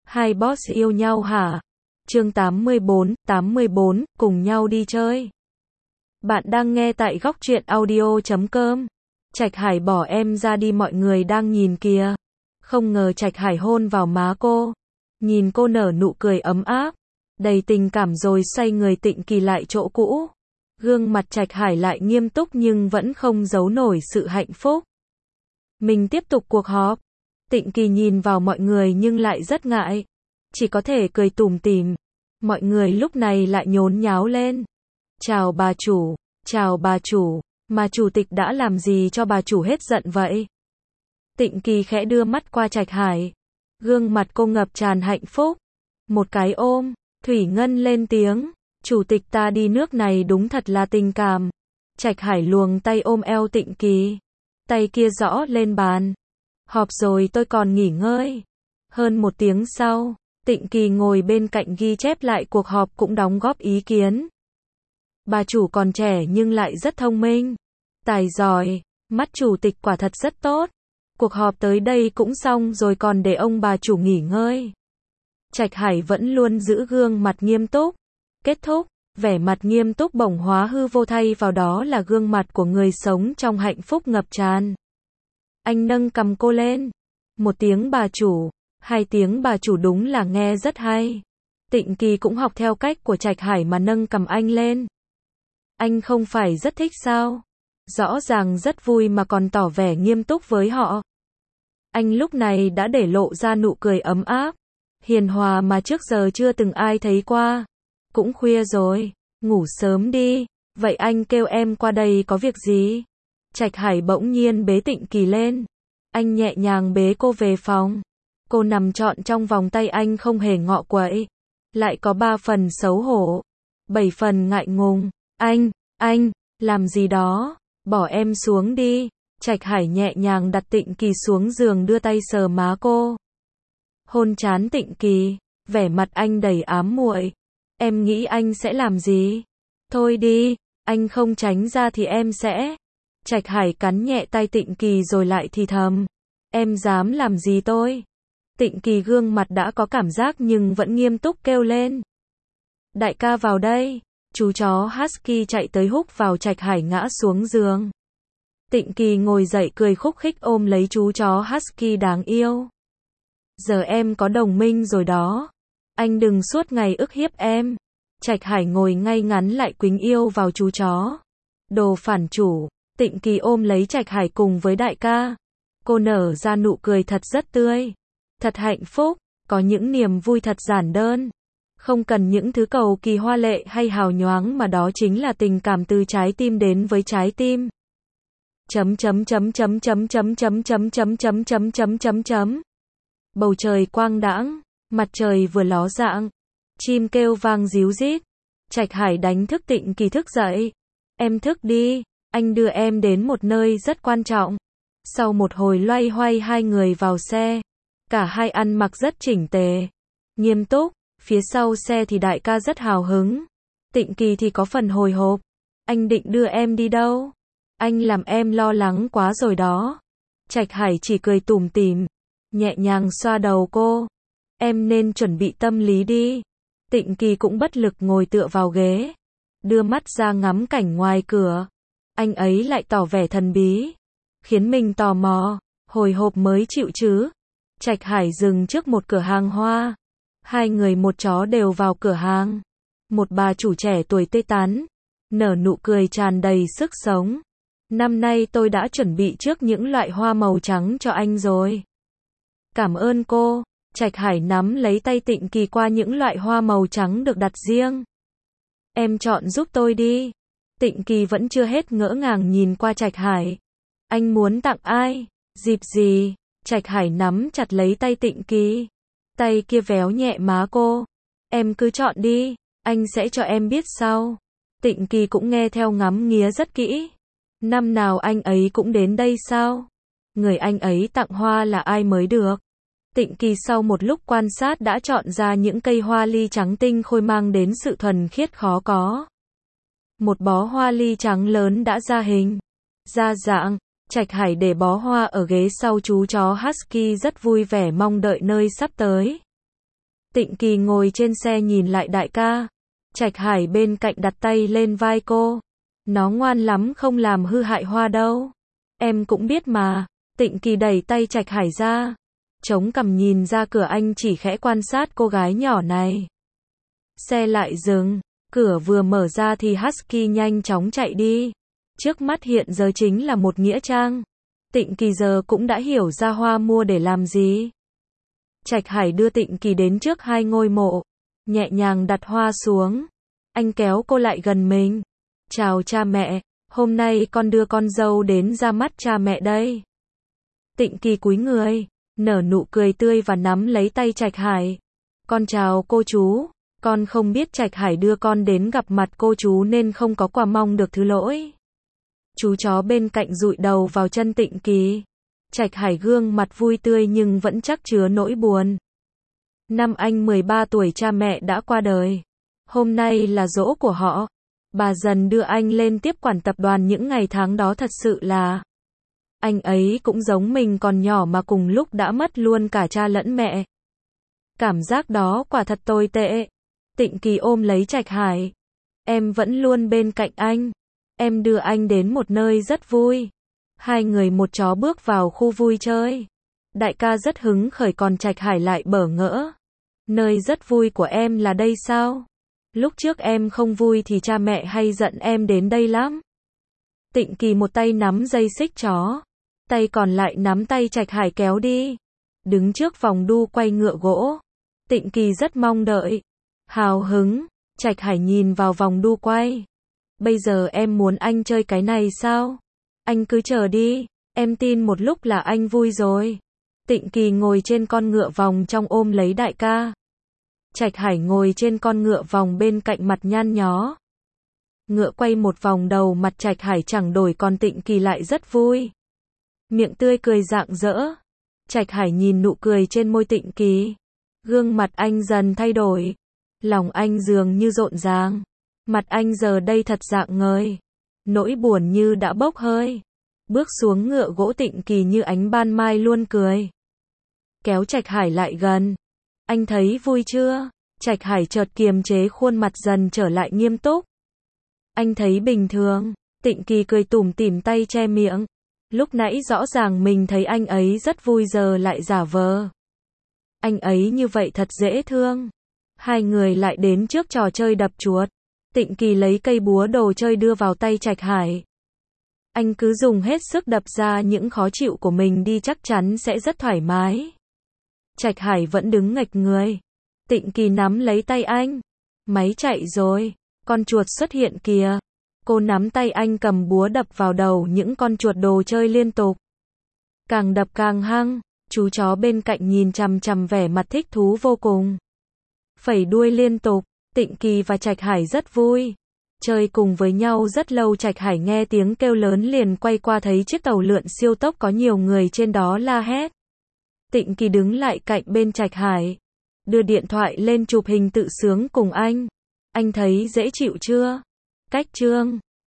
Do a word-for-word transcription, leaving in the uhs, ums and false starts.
Hai boss yêu nhau hả? Chương tám mươi bốn, tám mươi bốn, cùng nhau đi chơi. Bạn đang nghe tại góc truyện audio chấm com. Trạch Hải bỏ em ra đi, mọi người đang nhìn kìa. Không ngờ Trạch Hải hôn vào má cô. Nhìn cô nở nụ cười ấm áp, đầy tình cảm rồi xoay người Tịnh Kỳ lại chỗ cũ. Gương mặt Trạch Hải lại nghiêm túc nhưng vẫn không giấu nổi sự hạnh phúc. Mình tiếp tục cuộc họp. Tịnh Kỳ nhìn vào mọi người nhưng lại rất ngại. Chỉ có thể cười tủm tỉm. Mọi người lúc này lại nhốn nháo lên. Chào bà chủ, chào bà chủ, mà chủ tịch đã làm gì cho bà chủ hết giận vậy? Tịnh Kỳ khẽ đưa mắt qua Trạch Hải. Gương mặt cô ngập tràn hạnh phúc. Một cái ôm, Thủy Ngân lên tiếng. Chủ tịch ta đi nước này đúng thật là tình cảm. Trạch Hải luồng tay ôm eo Tịnh Kỳ. Tay kia gõ lên bàn. Họp rồi tôi còn nghỉ ngơi. Hơn một tiếng sau, Tịnh Kỳ ngồi bên cạnh ghi chép lại cuộc họp cũng đóng góp ý kiến. Bà chủ còn trẻ nhưng lại rất thông minh, tài giỏi, mắt chủ tịch quả thật rất tốt. Cuộc họp tới đây cũng xong rồi, còn để ông bà chủ nghỉ ngơi. Trạch Hải vẫn luôn giữ gương mặt nghiêm túc. Kết thúc, vẻ mặt nghiêm túc bỗng hóa hư vô, thay vào đó là gương mặt của người sống trong hạnh phúc ngập tràn. Anh nâng cầm cô lên. Một tiếng bà chủ, hai tiếng bà chủ đúng là nghe rất hay. Tịnh Kỳ cũng học theo cách của Trạch Hải mà nâng cầm anh lên. Anh không phải rất thích sao? Rõ ràng rất vui mà còn tỏ vẻ nghiêm túc với họ. Anh lúc này đã để lộ ra nụ cười ấm áp, hiền hòa mà trước giờ chưa từng ai thấy qua. Cũng khuya rồi, ngủ sớm đi. Vậy anh kêu em qua đây có việc gì? Trạch Hải bỗng nhiên bế Tịnh Kỳ lên. Anh nhẹ nhàng bế cô về phòng. Cô nằm trọn trong vòng tay anh không hề ngọ quậy. Lại có ba phần xấu hổ, bảy phần ngại ngùng. Anh, anh, làm gì đó? Bỏ em xuống đi. Trạch Hải nhẹ nhàng đặt Tịnh Kỳ xuống giường, đưa tay sờ má cô. Hôn trán Tịnh Kỳ, vẻ mặt anh đầy ám muội. Em nghĩ anh sẽ làm gì? Thôi đi, anh không tránh ra thì em sẽ. Trạch Hải cắn nhẹ tay Tịnh Kỳ rồi lại thì thầm. Em dám làm gì tôi? Tịnh Kỳ gương mặt đã có cảm giác nhưng vẫn nghiêm túc kêu lên. Đại ca vào đây. Chú chó Husky chạy tới húc vào Trạch Hải ngã xuống giường. Tịnh Kỳ ngồi dậy cười khúc khích ôm lấy chú chó Husky đáng yêu. Giờ em có đồng minh rồi đó. Anh đừng suốt ngày ức hiếp em. Trạch Hải ngồi ngay ngắn lại quýnh yêu vào chú chó. Đồ phản chủ. Tịnh Kỳ ôm lấy Trạch Hải cùng với đại ca. Cô nở ra nụ cười thật rất tươi. Thật hạnh phúc, có những niềm vui thật giản đơn. Không cần những thứ cầu kỳ hoa lệ hay hào nhoáng, mà đó chính là tình cảm từ trái tim đến với trái tim. Chấm chấm chấm chấm chấm chấm chấm chấm chấm chấm chấm chấm chấm chấm. Bầu trời quang đãng, mặt trời vừa ló dạng, chim kêu vang ríu rít. Trạch Hải đánh thức Tịnh Kỳ thức dậy. Em thức đi, anh đưa em đến một nơi rất quan trọng. Sau một hồi loay hoay hai người vào xe. Cả hai ăn mặc rất chỉnh tề, nghiêm túc. Phía sau xe thì đại ca rất hào hứng. Tịnh Kỳ thì có phần hồi hộp. Anh định đưa em đi đâu? Anh làm em lo lắng quá rồi đó. Trạch Hải chỉ cười tủm tỉm, nhẹ nhàng xoa đầu cô. Em nên chuẩn bị tâm lý đi. Tịnh Kỳ cũng bất lực ngồi tựa vào ghế, đưa mắt ra ngắm cảnh ngoài cửa. Anh ấy lại tỏ vẻ thần bí, khiến mình tò mò, hồi hộp mới chịu chứ. Trạch Hải dừng trước một cửa hàng hoa. Hai người một chó đều vào cửa hàng. Một bà chủ trẻ tuổi tươi tắn, nở nụ cười tràn đầy sức sống. Năm nay tôi đã chuẩn bị trước những loại hoa màu trắng cho anh rồi. Cảm ơn cô. Trạch Hải nắm lấy tay Tịnh Kỳ qua những loại hoa màu trắng được đặt riêng. Em chọn giúp tôi đi. Tịnh Kỳ vẫn chưa hết ngỡ ngàng nhìn qua Trạch Hải. Anh muốn tặng ai? Dịp gì? Trạch Hải nắm chặt lấy tay Tịnh Kỳ. Tay kia véo nhẹ má cô. Em cứ chọn đi, anh sẽ cho em biết sau. Tịnh Kỳ cũng nghe theo ngắm nghía rất kỹ. Năm nào anh ấy cũng đến đây sao? Người anh ấy tặng hoa là ai mới được? Tịnh Kỳ sau một lúc quan sát đã chọn ra những cây hoa ly trắng tinh khôi mang đến sự thuần khiết khó có. Một bó hoa ly trắng lớn đã ra hình, ra dạng. Trạch Hải để bó hoa ở ghế sau, chú chó Husky rất vui vẻ mong đợi nơi sắp tới. Tịnh Kỳ ngồi trên xe nhìn lại đại ca. Trạch Hải bên cạnh đặt tay lên vai cô. Nó ngoan lắm, không làm hư hại hoa đâu. Em cũng biết mà. Tịnh Kỳ đẩy tay Trạch Hải ra. Chống cằm nhìn ra cửa, anh chỉ khẽ quan sát cô gái nhỏ này. Xe lại dừng. Cửa vừa mở ra thì Husky nhanh chóng chạy đi. Trước mắt hiện giờ chính là một nghĩa trang. Tịnh Kỳ giờ cũng đã hiểu ra hoa mua để làm gì. Trạch Hải đưa Tịnh Kỳ đến trước hai ngôi mộ. Nhẹ nhàng đặt hoa xuống. Anh kéo cô lại gần mình. Chào cha mẹ, hôm nay con đưa con dâu đến ra mắt cha mẹ đây. Tịnh Kỳ cúi người, nở nụ cười tươi và nắm lấy tay Trạch Hải. Con chào cô chú, con không biết Trạch Hải đưa con đến gặp mặt cô chú nên không có quà, mong được thứ lỗi. Chú chó bên cạnh dụi đầu vào chân Tịnh Kỳ. Trạch Hải gương mặt vui tươi nhưng vẫn chắc chứa nỗi buồn. Năm anh mười ba tuổi cha mẹ đã qua đời. Hôm nay là giỗ của họ. Bà dần đưa anh lên tiếp quản tập đoàn, những ngày tháng đó thật sự là... Anh ấy cũng giống mình, còn nhỏ mà cùng lúc đã mất luôn cả cha lẫn mẹ. Cảm giác đó quả thật tồi tệ. Tịnh Kỳ ôm lấy Trạch Hải. Em vẫn luôn bên cạnh anh. Em đưa anh đến một nơi rất vui. Hai người một chó bước vào khu vui chơi. Đại ca rất hứng khởi, còn Trạch Hải lại bỡ ngỡ. Nơi rất vui của em là đây sao? Lúc trước em không vui thì cha mẹ hay giận em đến đây lắm. Tịnh Kỳ một tay nắm dây xích chó, tay còn lại nắm tay Trạch Hải kéo đi. Đứng trước vòng đu quay ngựa gỗ. Tịnh Kỳ rất mong đợi, hào hứng. Trạch Hải nhìn vào vòng đu quay. Bây giờ em muốn anh chơi cái này sao? Anh cứ chờ đi, em tin một lúc là anh vui rồi. Tịnh Kỳ ngồi trên con ngựa vòng trong ôm lấy đại ca. Trạch Hải ngồi trên con ngựa vòng bên cạnh, mặt nhăn nhó. Ngựa quay một vòng đầu, mặt Trạch Hải chẳng đổi, còn Tịnh Kỳ lại rất vui. Miệng tươi cười rạng rỡ. Trạch Hải nhìn nụ cười trên môi Tịnh Kỳ. Gương mặt anh dần thay đổi. Lòng anh dường như rộn ràng. Mặt anh giờ đây thật rạng ngời. Nỗi buồn như đã bốc hơi. Bước xuống ngựa gỗ, Tịnh Kỳ như ánh ban mai luôn cười. Kéo Trạch Hải lại gần. Anh thấy vui chưa? Trạch Hải chợt kiềm chế, khuôn mặt dần trở lại nghiêm túc. Anh thấy bình thường. Tịnh Kỳ cười tủm tỉm, tay che miệng. Lúc nãy rõ ràng mình thấy anh ấy rất vui, giờ lại giả vờ. Anh ấy như vậy thật dễ thương. Hai người lại đến trước trò chơi đập chuột. Tịnh Kỳ lấy cây búa đồ chơi đưa vào tay Trạch Hải. Anh cứ dùng hết sức đập ra những khó chịu của mình đi, chắc chắn sẽ rất thoải mái. Trạch Hải vẫn đứng nghệch người. Tịnh Kỳ nắm lấy tay anh. Máy chạy rồi. Con chuột xuất hiện kìa. Cô nắm tay anh, cầm búa đập vào đầu những con chuột đồ chơi liên tục. Càng đập càng hăng. Chú chó bên cạnh nhìn chằm chằm, vẻ mặt thích thú vô cùng. Phẩy đuôi liên tục. Tịnh Kỳ và Trạch Hải rất vui. Chơi cùng với nhau rất lâu. Trạch Hải nghe tiếng kêu lớn liền quay qua, thấy chiếc tàu lượn siêu tốc có nhiều người trên đó, la hét. Tịnh Kỳ đứng lại cạnh bên Trạch Hải. Đưa điện thoại lên chụp hình tự sướng cùng anh. Anh thấy dễ chịu chưa? Cách chương